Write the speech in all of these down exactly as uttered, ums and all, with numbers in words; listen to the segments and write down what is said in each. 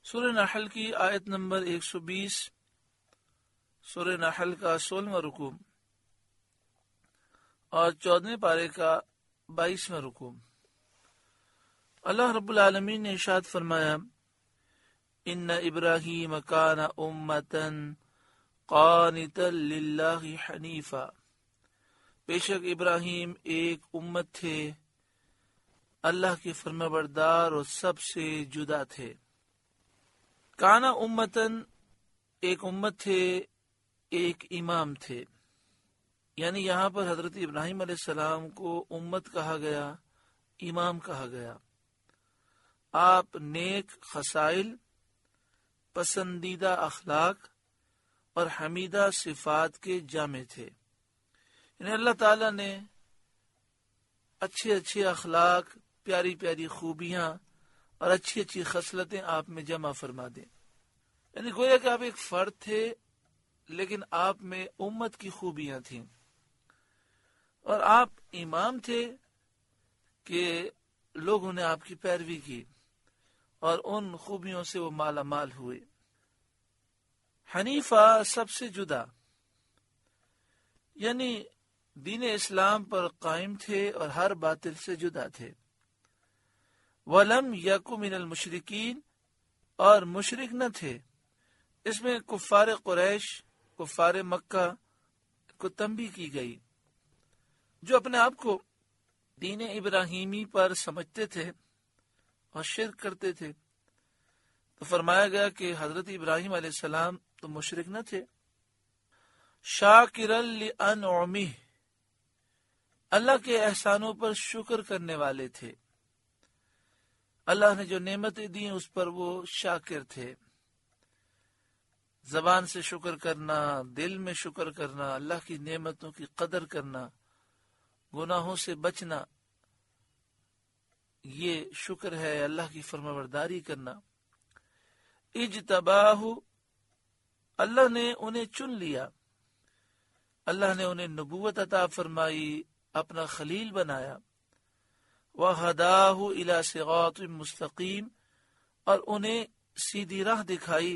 سورہ نحل کی آیت نمبر ایک سو بیس، سورہ نحل کا سولہواں رکوع اور چودہویں پارے کا بائیسواں رکوع۔ اللہ رب العالمین نے ارشاد فرمایا، ان ابراہیم کان امتا قانتا للہ حنیفا، بے شک ابراہیم ایک امت تھے، اللہ کے فرمانبردار اور سب سے جدا تھے۔ کانا امتن ایک امت تھے، ایک امام تھے، یعنی یہاں پر حضرت ابراہیم علیہ السلام کو امت کہا گیا، امام کہا گیا۔ آپ نیک خصائل، پسندیدہ اخلاق اور حمیدہ صفات کے جامع تھے، یعنی اللہ تعالیٰ نے اچھے اچھے اخلاق، پیاری پیاری خوبیاں اور اچھی اچھی خصلتیں آپ میں جمع فرما دیں، یعنی گویا کہ آپ ایک فرد تھے لیکن آپ میں امت کی خوبیاں تھیں، اور آپ امام تھے کہ لوگوں نے آپ کی پیروی کی اور ان خوبیوں سے وہ مالا مال ہوئے۔ حنیفہ سب سے جدا، یعنی دین اسلام پر قائم تھے اور ہر باطل سے جدا تھے۔ وَلَمْ يَكُ مِنَ الْمُشْرِكِينَ، اور مشرک نہ تھے۔ اس میں کفار قریش، کفار مکہ کو تنبیہ کی گئی جو اپنے آپ کو دین ابراہیمی پر سمجھتے تھے اور شرک کرتے تھے، تو فرمایا گیا کہ حضرت ابراہیم علیہ السلام تو مشرک نہ تھے۔ شاکرا لانعمہ، اللہ کے احسانوں پر شکر کرنے والے تھے، اللہ نے جو نعمتیں دی اس پر وہ شاکر تھے۔ زبان سے شکر کرنا، دل میں شکر کرنا، اللہ کی نعمتوں کی قدر کرنا، گناہوں سے بچنا، یہ شکر ہے، اللہ کی فرمانبرداری کرنا۔ اجتباہ، اللہ نے انہیں چن لیا، اللہ نے انہیں نبوت عطا فرمائی، اپنا خلیل بنایا۔ وَهَدَاهُ إِلَى صِرَاطٍ مُسْتَقِيمٍ، اور انہیں سیدھی راہ دکھائی۔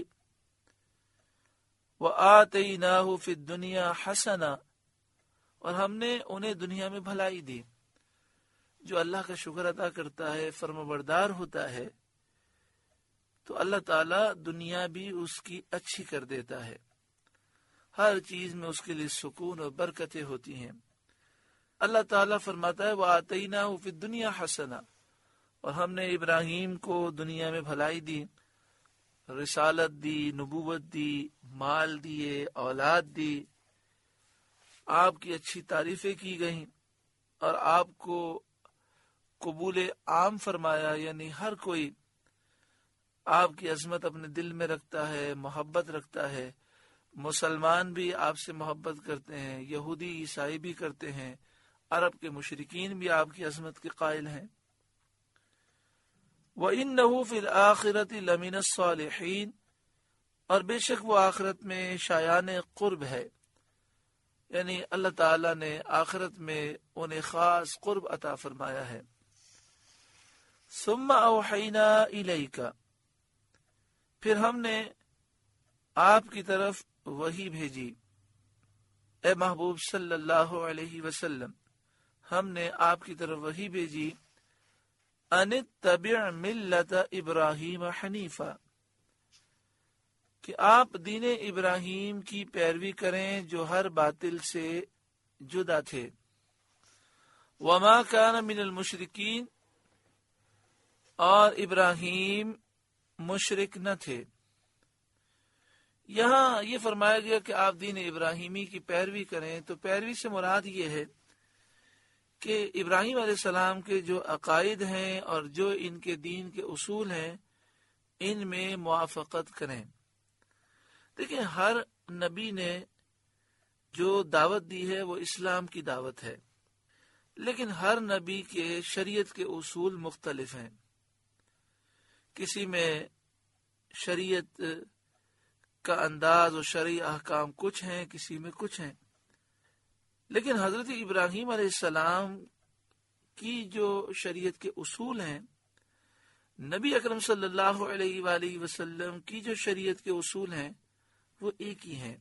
وَآتَيْنَاهُ فِي الدُّنْيَا حَسَنًا، اور ہم نے انہیں دنیا میں بھلائی دی۔ جو اللہ کا شکر ادا کرتا ہے، فرمانبردار ہوتا ہے، تو اللہ تعالیٰ دنیا بھی اس کی اچھی کر دیتا ہے، ہر چیز میں اس کے لیے سکون اور برکتیں ہوتی ہیں۔ اللہ تعالیٰ فرماتا ہے وَآتَيْنَاهُ فِي الدُّنْيَا حَسَنًا، اور ہم نے ابراہیم کو دنیا میں بھلائی دی، رسالت دی، نبوت دی، مال دیے، اولاد دی، آپ کی اچھی تعریفیں کی گئیں اور آپ کو قبول عام فرمایا، یعنی ہر کوئی آپ کی عظمت اپنے دل میں رکھتا ہے، محبت رکھتا ہے۔ مسلمان بھی آپ سے محبت کرتے ہیں، یہودی عیسائی بھی کرتے ہیں، عرب کے مشرکین بھی آپ کی عظمت کے قائل ہیں۔ وَإِنَّهُ فِي الْآخِرَةِ لَمِنَ الصَّالِحِينَ، اور بے شک وہ آخرت میں شایان قرب ہے، یعنی اللہ تعالیٰ نے آخرت میں انہیں خاص قرب عطا فرمایا ہے۔ ثُمَّ أَوْحَيْنَا إِلَيْكَ، پھر ہم نے آپ کی طرف وحی بھیجی، اے محبوب صلی اللہ علیہ وسلم، ہم نے آپ کی طرف وحی بھیجی، ان اتبع ملت ابراہیم حنیفا، کہ آپ دین ابراہیم کی پیروی کریں جو ہر باطل سے جدا تھے۔ وما کان من المشرکین، اور ابراہیم مشرک نہ تھے۔ یہاں یہ فرمایا گیا کہ آپ دین ابراہیمی کی پیروی کریں، تو پیروی سے مراد یہ ہے کہ ابراہیم علیہ السلام کے جو عقائد ہیں اور جو ان کے دین کے اصول ہیں، ان میں موافقت کریں۔ دیکھیں، ہر نبی نے جو دعوت دی ہے وہ اسلام کی دعوت ہے، لیکن ہر نبی کے شریعت کے اصول مختلف ہیں۔ کسی میں شریعت کا انداز اور شرعی احکام کچھ ہیں، کسی میں کچھ ہیں، لیکن حضرت ابراہیم علیہ السلام کی جو شریعت کے اصول ہیں نبی اکرم صلی اللہ علیہ وآلہ وسلم کی جو شریعت کے اصول ہیں وہ ایک ہی ہیں.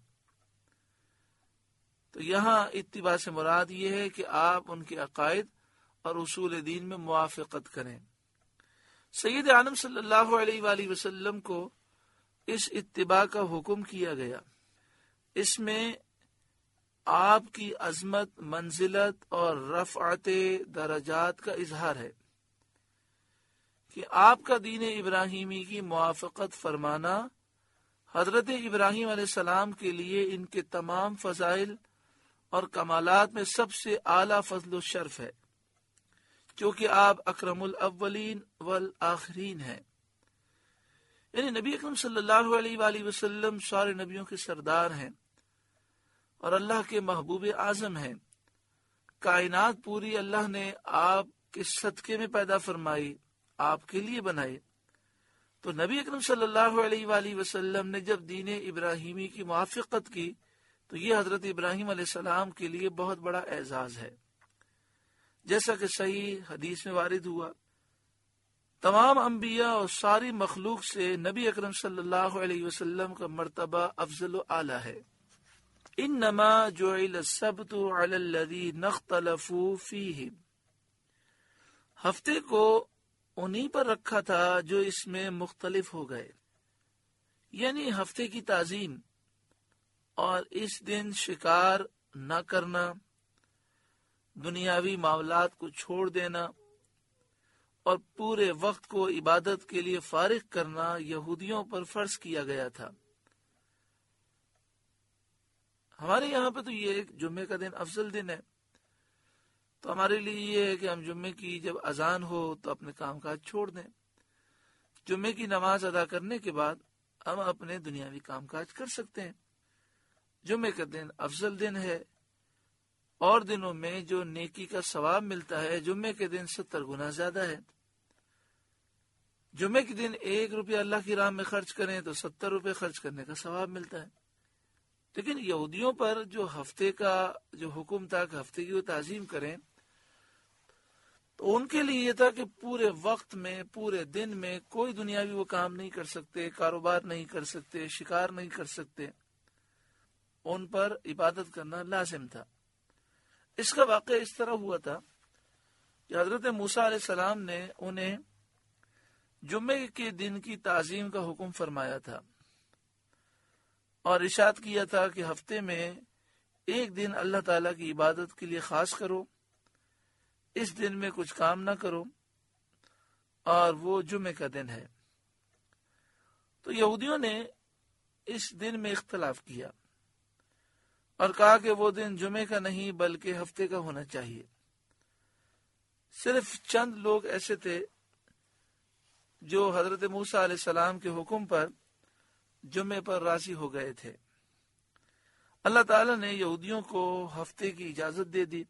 تو یہاں اتباع سے مراد یہ ہے کہ آپ ان کے عقائد اور اصول دین میں موافقت کریں. سید عالم صلی اللہ علیہ وآلہ وسلم کو اس اتباع کا حکم کیا گیا. اس میں آپ کی عظمت، منزلت اور رفعت درجات کا اظہار ہے کہ آپ کا دین ابراہیمی کی موافقت فرمانا حضرت ابراہیم علیہ السلام کے لیے ان کے تمام فضائل اور کمالات میں سب سے اعلیٰ فضل و شرف ہے، کیونکہ آپ اکرم الاولین والآخرین ہیں. یعنی نبی اکرم صلی اللہ علیہ وآلہ وسلم سارے نبیوں کے سردار ہیں اور اللہ کے محبوب اعظم ہیں. کائنات پوری اللہ نے آپ کے صدقے میں پیدا فرمائی، آپ کے لیے بنائے. تو نبی اکرم صلی اللہ علیہ وآلہ وسلم نے جب دین ابراہیمی کی موافقت کی تو یہ حضرت ابراہیم علیہ السلام کے لیے بہت بڑا اعزاز ہے. جیسا کہ صحیح حدیث میں وارد ہوا، تمام انبیاء اور ساری مخلوق سے نبی اکرم صلی اللہ علیہ وسلم کا مرتبہ افضل و اعلیٰ ہے. انما جعل السبت علی الذین اختلفوا فیہ، ہفتے کو انہی پر رکھا تھا جو اس میں مختلف ہو گئے. یعنی ہفتے کی تعظیم اور اس دن شکار نہ کرنا، دنیاوی معاملات کو چھوڑ دینا اور پورے وقت کو عبادت کے لیے فارغ کرنا یہودیوں پر فرض کیا گیا تھا. ہمارے یہاں پہ تو یہ ایک جمعے کا دن افضل دن ہے، تو ہمارے لیے یہ ہے کہ ہم جمعے کی جب اذان ہو تو اپنے کام کاج چھوڑ دیں. جمعے کی نماز ادا کرنے کے بعد ہم اپنے دنیاوی کام کاج کر سکتے ہیں. جمعے کا دن افضل دن ہے، اور دنوں میں جو نیکی کا ثواب ملتا ہے جمعے کے دن ستر گنا زیادہ ہے. جمعے کے دن ایک روپیہ اللہ کی راہ میں خرچ کریں تو ستر روپے خرچ کرنے کا ثواب ملتا ہے. لیکن یہودیوں پر جو ہفتے کا جو حکم تھا کہ ہفتے کی وہ تعظیم کریں، تو ان کے لیے یہ تھا کہ پورے وقت میں، پورے دن میں کوئی دنیاوی وہ کام نہیں کر سکتے، کاروبار نہیں کر سکتے، شکار نہیں کر سکتے. ان پر عبادت کرنا لازم تھا. اس کا واقعہ اس طرح ہوا تھا کہ حضرت موسیٰ علیہ السلام نے انہیں جمعے کے دن کی تعظیم کا حکم فرمایا تھا اور ارشاد کیا تھا کہ ہفتے میں ایک دن اللہ تعالیٰ کی عبادت کے لیے خاص کرو، اس دن میں کچھ کام نہ کرو، اور وہ جمعے کا دن ہے. تو یہودیوں نے اس دن میں اختلاف کیا اور کہا کہ وہ دن جمعے کا نہیں بلکہ ہفتے کا ہونا چاہیے. صرف چند لوگ ایسے تھے جو حضرت موسیٰ علیہ السلام کے حکم پر جمعے پر راضی ہو گئے تھے. اللہ تعالیٰ نے یہودیوں کو ہفتے کی اجازت دے دی،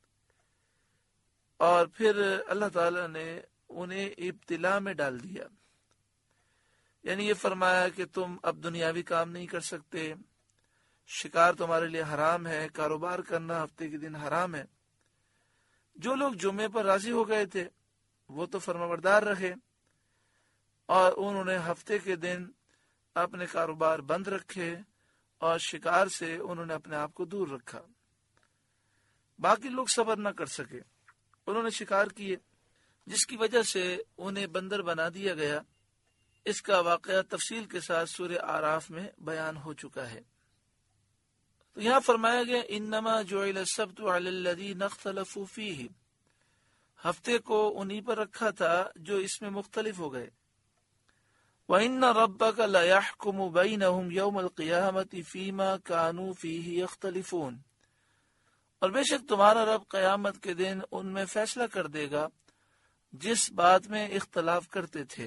اور پھر اللہ تعالیٰ نے انہیں ابتلا میں ڈال دیا. یعنی یہ فرمایا کہ تم اب دنیاوی کام نہیں کر سکتے، شکار تمہارے لیے حرام ہے، کاروبار کرنا ہفتے کے دن حرام ہے. جو لوگ جمعے پر راضی ہو گئے تھے وہ تو فرمانبردار رہے، اور انہوں نے ہفتے کے دن اپنے کاروبار بند رکھے اور شکار سے انہوں نے اپنے آپ کو دور رکھا. باقی لوگ صبر نہ کر سکے، انہوں نے شکار کیے، جس کی وجہ سے انہیں بندر بنا دیا گیا. اس کا واقعہ تفصیل کے ساتھ سورہ اعراف میں بیان ہو چکا ہے. تو یہاں فرمایا گیا انما جعل السبت علی الذین اختلفوا فیہ، ہفتے کو انہی پر رکھا تھا جو اس میں مختلف ہو گئے. وَإِنَّ رَبَّكَ لَيَحْكُمُ بَيْنَهُمْ يَوْمَ الْقِيَامَةِ فِيمَا كَانُوا فِيهِ يَخْتَلِفُونَ، اور بے شک تمہارا رب قیامت کے دن ان میں فیصلہ کر دے گا جس بات میں اختلاف کرتے تھے.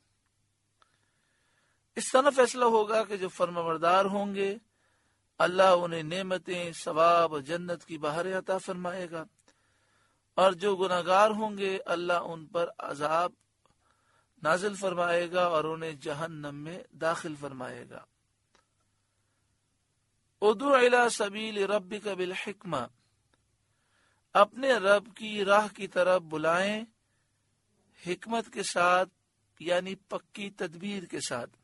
اس طرح فیصلہ ہوگا کہ جو فرمانبردار ہوں گے اللہ انہیں نعمتیں، ثواب اور جنت کی بہاریں عطا فرمائے گا، اور جو گناہگار ہوں گے اللہ ان پر عذاب نازل فرمائے گا اور انہیں جہنم میں داخل فرمائے گا. ادعو الی سبیل ربک بالحکمہ، اپنے رب کی راہ کی طرف بلائیں حکمت کے ساتھ یعنی پکی تدبیر کے ساتھ،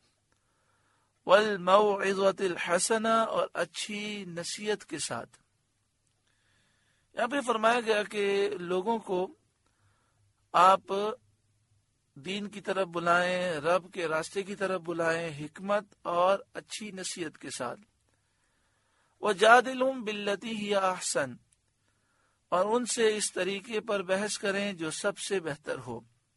والموعظۃ الحسنہ اور اچھی نصیحت کے ساتھ۔ یہاں پہ فرمایا گیا کہ لوگوں کو آپ دین کی طرف بلائیں، رب کے راستے کی طرف بلائیں، حکمت اور اچھی نصیحت کے ساتھ۔ وَجَادِلْهُمْ بِالَّتِي هِيَ أَحْسَنُ، اور ان سے اس طریقے پر بحث کریں جو سب سے بہتر ہو۔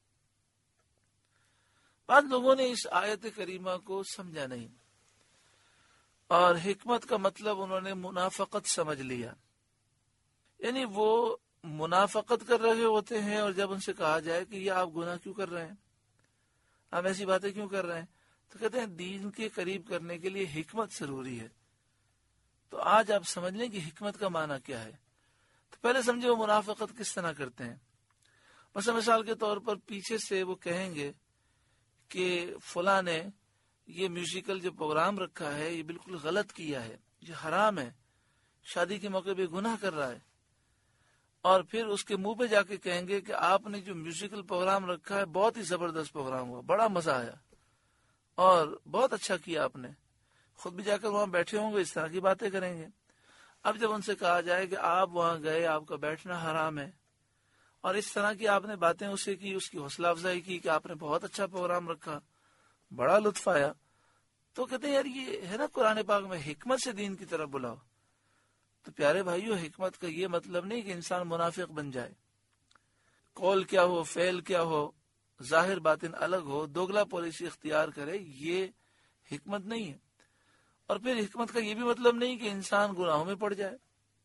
بعض لوگوں نے اس آیت کریمہ کو سمجھا نہیں اور حکمت کا مطلب انہوں نے منافقت سمجھ لیا، یعنی وہ منافقت کر رہے ہوتے ہیں اور جب ان سے کہا جائے کہ یہ آپ گناہ کیوں کر رہے ہیں، آپ ایسی باتیں کیوں کر رہے ہیں، تو کہتے ہیں دین کے قریب کرنے کے لیے حکمت ضروری ہے۔ تو آج آپ سمجھ لیں کہ حکمت کا معنی کیا ہے۔ تو پہلے سمجھے وہ منافقت کس طرح کرتے ہیں۔ مثلا مثال کے طور پر پیچھے سے وہ کہیں گے کہ فلاں نے یہ میوزیکل جو پروگرام رکھا ہے یہ بالکل غلط کیا ہے، یہ حرام ہے، شادی کے موقع پہ گناہ کر رہا ہے، اور پھر اس کے منہ پہ جا کے کہیں گے کہ آپ نے جو میوزیکل پروگرام رکھا ہے بہت ہی زبردست پروگرام ہوا، بڑا مزہ آیا اور بہت اچھا کیا آپ نے، خود بھی جا کر وہاں بیٹھے ہوں گے، اس طرح کی باتیں کریں گے۔ اب جب ان سے کہا جائے کہ آپ وہاں گئے، آپ کا بیٹھنا حرام ہے، اور اس طرح کی آپ نے باتیں اسے کی، اس کی حوصلہ افزائی کی کہ آپ نے بہت اچھا پروگرام رکھا، بڑا لطف آیا، تو کہتے ہیں یار یہ ہے نا قرآن پاک میں حکمت سے دین کی طرف بلاؤ۔ تو پیارے بھائیو، حکمت کا یہ مطلب نہیں کہ انسان منافق بن جائے، قول کیا ہو، فعل کیا ہو، ظاہر باطن الگ ہو، دوگلا پالیسی اختیار کرے، یہ حکمت نہیں ہے۔ اور پھر حکمت کا یہ بھی مطلب نہیں کہ انسان گناہوں میں پڑ جائے۔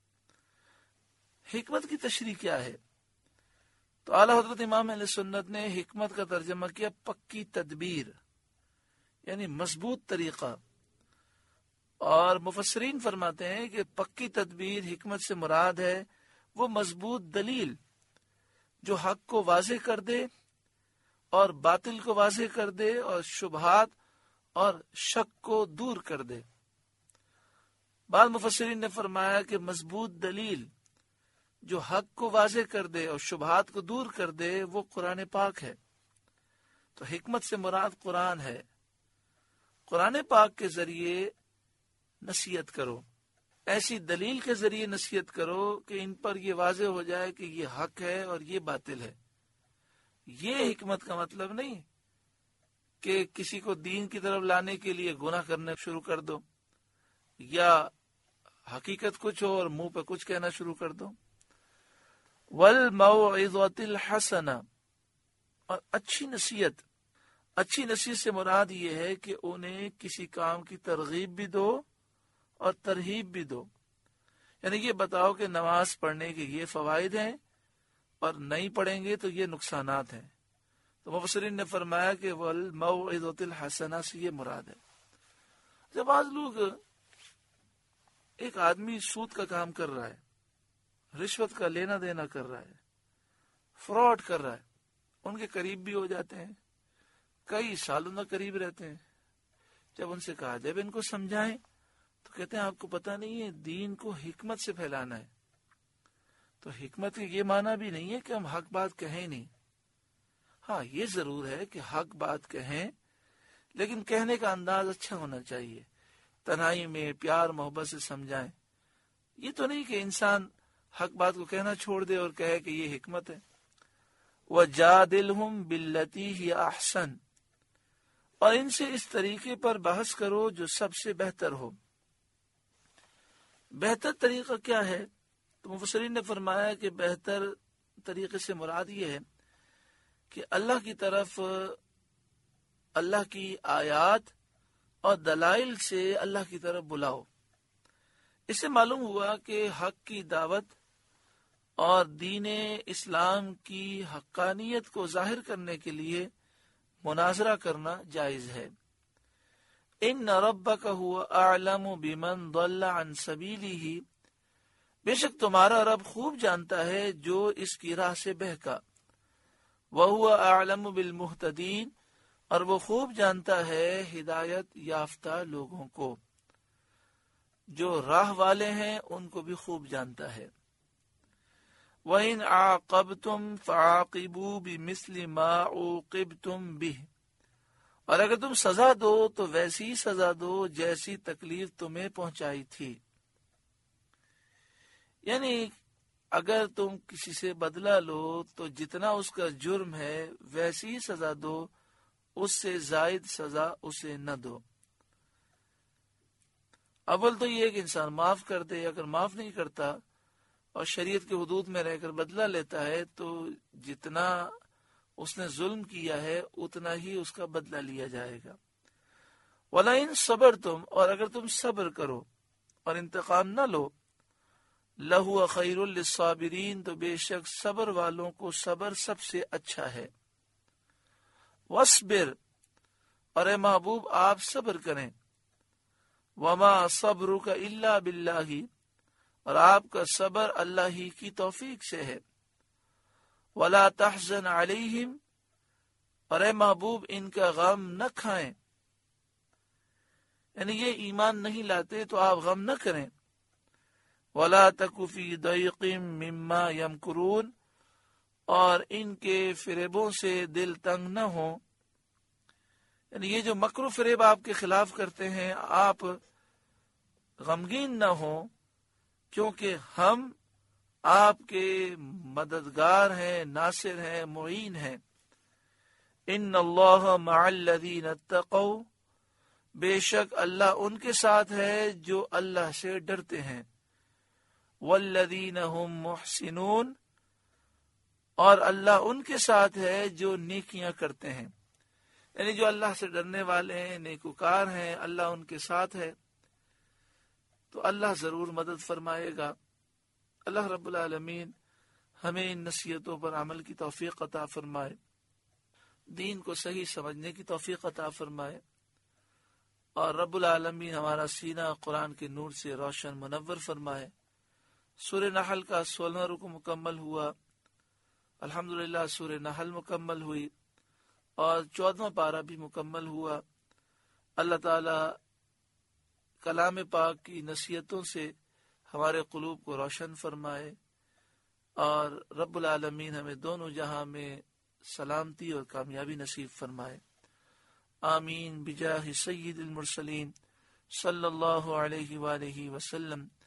حکمت کی تشریح کیا ہے؟ تو اعلیٰ حضرت امام اہل سنت نے حکمت کا ترجمہ کیا پکی تدبیر، یعنی مضبوط طریقہ، اور مفسرین فرماتے ہیں کہ پکی تدبیر حکمت سے مراد ہے وہ مضبوط دلیل جو حق کو واضح کر دے اور باطل کو واضح کر دے اور شبہات اور شک کو دور کر دے۔ بعض مفسرین نے فرمایا کہ مضبوط دلیل جو حق کو واضح کر دے اور شبہات کو دور کر دے وہ قرآن پاک ہے۔ تو حکمت سے مراد قرآن ہے۔ قرآن پاک کے ذریعے نصیحت کرو، ایسی دلیل کے ذریعے نصیحت کرو کہ ان پر یہ واضح ہو جائے کہ یہ حق ہے اور یہ باطل ہے۔ یہ حکمت کا مطلب نہیں کہ کسی کو دین کی طرف لانے کے لیے گناہ کرنا شروع کر دو، یا حقیقت کچھ ہو اور منہ پہ کچھ کہنا شروع کر دو۔ والموعظۃ الحسنہ، اور اچھی نصیحت۔ اچھی نصیحت سے مراد یہ ہے کہ انہیں کسی کام کی ترغیب بھی دو اور ترہیب بھی دو، یعنی یہ بتاؤ کہ نماز پڑھنے کے یہ فوائد ہیں اور نہیں پڑھیں گے تو یہ نقصانات ہیں۔ تو مفسرین نے فرمایا کہ والموعظۃ الحسنہ سے یہ مراد ہے۔ جب بعض لوگ، ایک آدمی سود کا کام کر رہا ہے، رشوت کا لینا دینا کر رہا ہے، فراڈ کر رہا ہے، ان کے قریب بھی ہو جاتے ہیں، کئی سالوں تک قریب رہتے ہیں۔ جب ان سے کہا جب ان کو سمجھائیں تو کہتے ہیں آپ کو پتہ نہیں ہے دین کو حکمت سے پھیلانا ہے۔ تو حکمت کا یہ معنی بھی نہیں ہے کہ ہم حق بات کہیں نہیں، ہاں یہ ضرور ہے کہ حق بات کہیں، لیکن کہنے کا انداز اچھا ہونا چاہیے، تنہائی میں پیار محبت سے سمجھائیں۔ یہ تو نہیں کہ انسان حق بات کو کہنا چھوڑ دے اور کہے کہ یہ حکمت ہے۔ وَجَادِلْهُمْ بِالَّتِي هِيَ أَحْسَنُ، اور ان سے اس طریقے پر بحث کرو جو سب سے بہتر ہو۔ بہتر طریقہ کیا ہے؟ تو مفسرین نے فرمایا کہ بہتر طریقے سے مراد یہ ہے کہ اللہ کی طرف، اللہ کی آیات اور دلائل سے اللہ کی طرف بلاؤ۔ اس سے معلوم ہوا کہ حق کی دعوت اور دین اسلام کی حقانیت کو ظاہر کرنے کے لیے مناظرہ کرنا جائز ہے۔ ان ربک هو اعلم بمن ضل عن سبیلہ، بے شک تمہارا رب خوب جانتا ہے جو اس کی راہ سے بہکا۔ وہو اعلم بالمہتدین، اور وہ خوب جانتا ہے ہدایت یافتہ لوگوں کو، جو راہ والے ہیں ان کو بھی خوب جانتا ہے۔ وَإِنْ عَاقَبْتُمْ فَعَاقِبُوا بِمِثْلِ مَا عُوقِبْتُمْ بِهِ، اور اگر تم سزا دو تو ویسی سزا دو جیسی تکلیف تمہیں پہنچائی تھی. یعنی اگر تم کسی سے بدلہ لو تو جتنا اس کا جرم ہے ویسی ہی سزا دو، اس سے زائد سزا اسے نہ دو. اول تو یہ کہ انسان معاف کر دے. اگر معاف نہیں کرتا اور شریعت کے حدود میں رہ کر بدلہ لیتا ہے تو جتنا اس نے ظلم کیا ہے اتنا ہی اس کا بدلہ لیا جائے گا. وَلَئِن صَبَرْتُمْ، اور اگر تم صبر کرو اور انتقام نہ لو، لَهُوَ خَيْرٌ لِلصَّابِرِينَ، تو بے شک صبر والوں کو صبر سب سے اچھا ہے. وَاصْبِرْ، اور اے محبوب آپ صبر کریں. وَمَا صَبْرُكَ إِلَّا بِاللَّهِ، اور آپ کا صبر اللہ ہی کی توفیق سے ہے. وَلَا تَحْزَنْ عَلَيْهِمْ، اور اے محبوب ان کا غم نہ کھائیں. یعنی یہ ایمان نہیں لاتے تو آپ غم نہ کریں. وَلَا تَكُ فِي ضَيْقٍ مِّمَّا يَمْكُرُونَ، اور ان کے فریبوں سے دل تنگ نہ ہو. یعنی یہ جو مکر و فریب آپ کے خلاف کرتے ہیں آپ غمگین نہ ہو، کیونکہ ہم آپ کے مددگار ہیں، ناصر ہیں، معین ہیں. ان اللہ مع الذین اتقوا، بے شک اللہ ان کے ساتھ ہے جو اللہ سے ڈرتے ہیں. والذین هم محسنون، اور اللہ ان کے ساتھ ہے جو نیکیاں کرتے ہیں. یعنی جو اللہ سے ڈرنے والے ہیں، نیکوکار ہیں، اللہ ان کے ساتھ ہے تو اللہ ضرور مدد فرمائے گا. اللہ رب العالمین ہمیں ان نصیحتوں پر عمل کی توفیق عطا فرمائے، دین کو صحیح سمجھنے کی توفیق عطا فرمائے، اور رب العالمین ہمارا سینہ قرآن کے نور سے روشن منور فرمائے. سورہ نحل کا سولہواں رکو مکمل ہوا، الحمدللہ سورہ نحل مکمل ہوئی اور چودواں پارہ بھی مکمل ہوا. اللہ تعالی کلام پاک کی نصیحتوں سے ہمارے قلوب کو روشن فرمائے، اور رب العالمین ہمیں دونوں جہاں میں سلامتی اور کامیابی نصیب فرمائے. آمین بجاہ سید المرسلین صلی اللہ علیہ وآلہ وسلم.